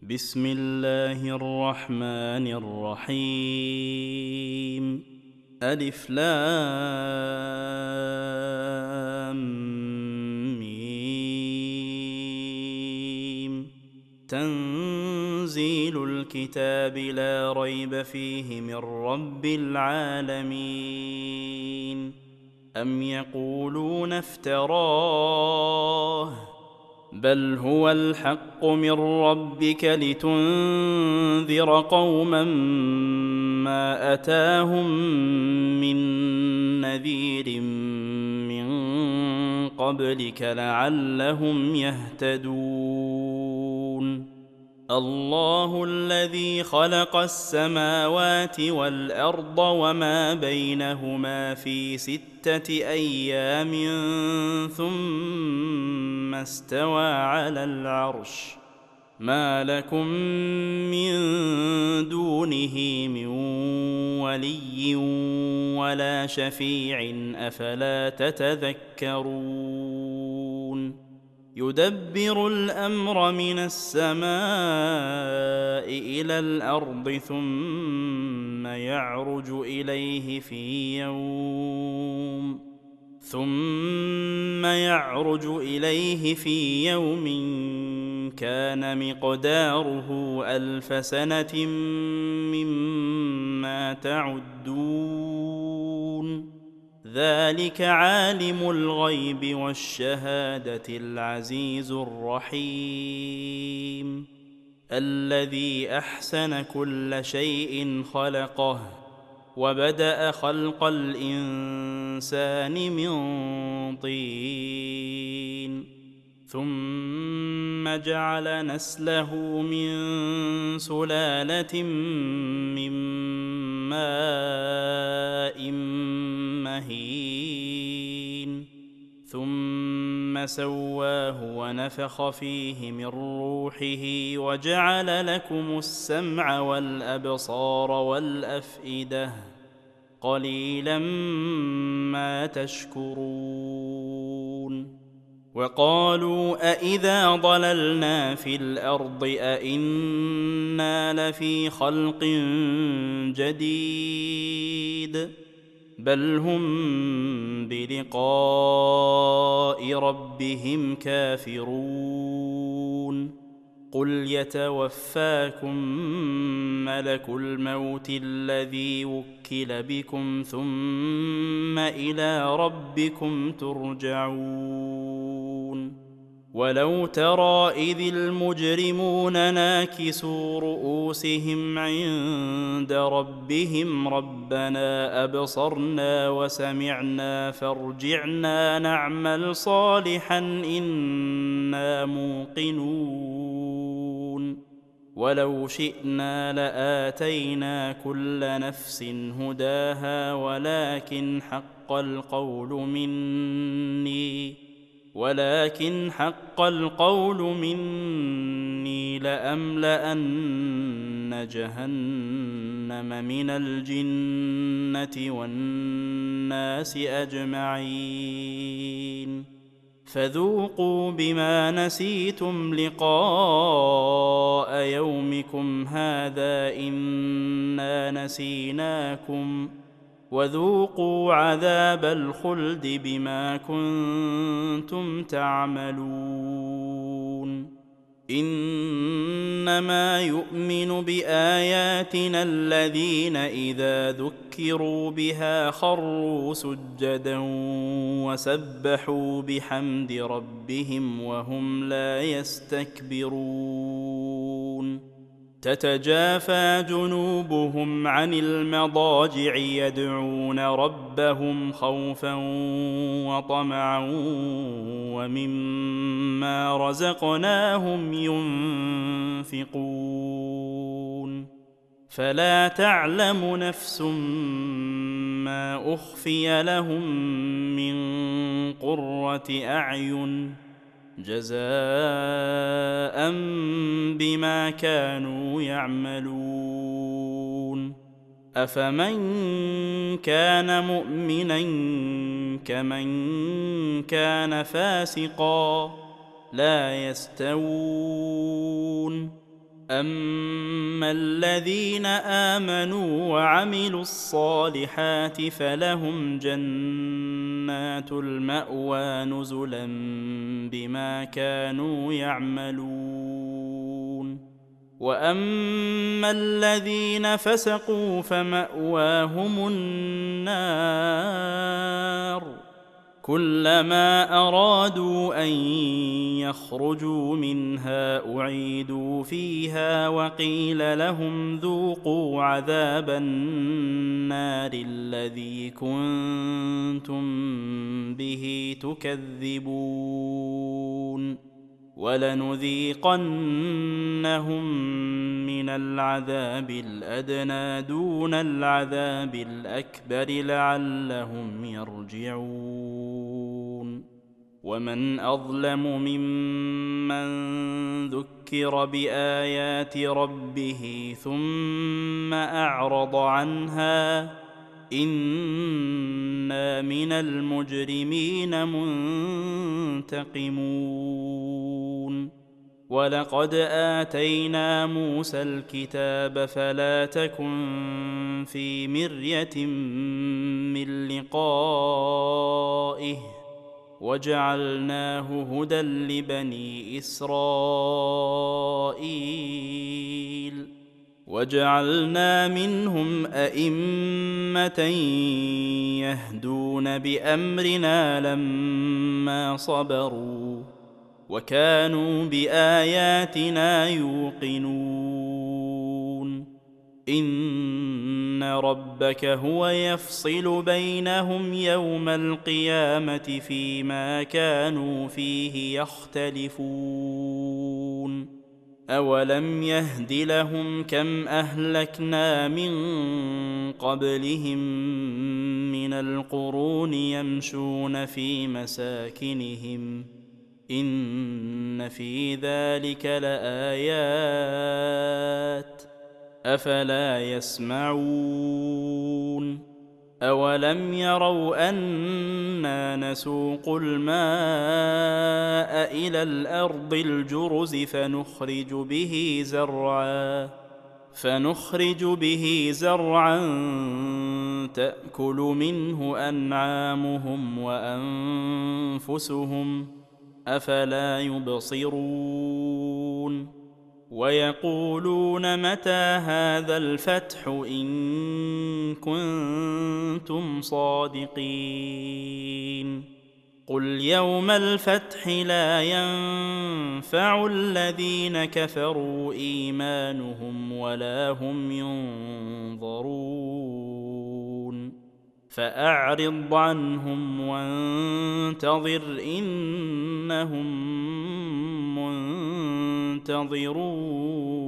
بسم الله الرحمن الرحيم. ألف لام ميم. تنزيل الكتاب لا ريب فيه من رب العالمين. أم يقولون افتراه بل هو الحق من ربك لتنذر قوما ما أتاهم من نذير من قبلك لعلهم يهتدون. الله الذي خلق السماوات والأرض وما بينهما في 6 أيام ثم استوى على العرش. ما لكم من دونه من ولي ولا شفيع أفلا تتذكرون. يدبر الأمر من السماء إلى الأرض ثم يعرج إليه في يوم كان مقداره 1000 سنة مما تعدون. ذلك عالم الغيب والشهادة العزيز الرحيم. الذي أحسن كل شيء خلقه وبدأ خلق الإنسان من طين ثم جعل نسله من سلالة من ماء مهين ثم سواه ونفخ فيه من روحه وجعل لكم السمع والأبصار والأفئدة قليلا ما تشكرون. وقالوا أإذا ضللنا في الأرض أإنا لفي خلق جديد بل هم بلقاء ربهم كافرون. قل يتوفاكم ملك الموت الذي وكل بكم ثم إلى ربكم ترجعون. ولو ترى إذ المجرمون ناكسوا رؤوسهم عند ربهم ربنا أبصرنا وسمعنا فارجعنا نعمل صالحا إنا موقنون. ولو شئنا لآتينا كل نفس هداها ولكن حق القول مني لأملأن جهنم من الجنة والناس أجمعين. فذوقوا بما نسيتم لقاء يومكم هذا إنا نسيناكم وذوقوا عذاب الخلد بما كنتم تعملون. إنما يؤمن بآياتنا الذين إذا ذكروا بها خروا سجدا وسبحوا بحمد ربهم وهم لا يستكبرون. تتجافى جنوبهم عن المضاجع يدعون ربهم خوفا وطمعا ومما رزقناهم ينفقون. فلا تعلم نفس ما أخفي لهم من قرة أعين جزاء بما كانوا يعملون. أفمن كان مؤمنا كمن كان فاسقا لا يستوون. أما الذين آمنوا وعملوا الصالحات فلهم جنات المأوى نزلا بما كانوا يعملون. وأما الذين فسقوا فمأواهم النار كلما أرادوا أن يخرجوا منها أعيدوا فيها وقيل لهم ذوقوا عذاب النار الذي كنتم به تكذبون. ولنذيقنهم من العذاب الأدنى دون العذاب الأكبر لعلهم يرجعون. ومن أظلم ممن ذكر بآيات ربه ثم أعرض عنها إنا من المجرمين منتقمون. ولقد آتينا موسى الكتاب فلا تكن في مرية من لقائه وجعلناه هدى لبني إسرائيل وجعلنا منهم أئمة يهدون بأمرنا لما صبروا وكانوا بآياتنا يوقنون. إن ربك هو يفصل بينهم يوم القيامة فيما كانوا فيه يختلفون. أولم يهد لهم كم أهلكنا من قبلهم من القرون يمشون في مساكنهم إن في ذلك لآيات أفلا يسمعون. أولم يروا أنا نسوق الماء إلى الأرض الجرز فنخرج به زرعا تأكل منه أنعامهم وأنفسهم أفلا يبصرون. ويقولون متى هذا الفتح إن كنتم صادقين. قل يوم الفتح لا ينفع الذين كفروا إيمانهم ولا هم ينظرون. فأعرض عنهم وانتظر إنهم منتظرون.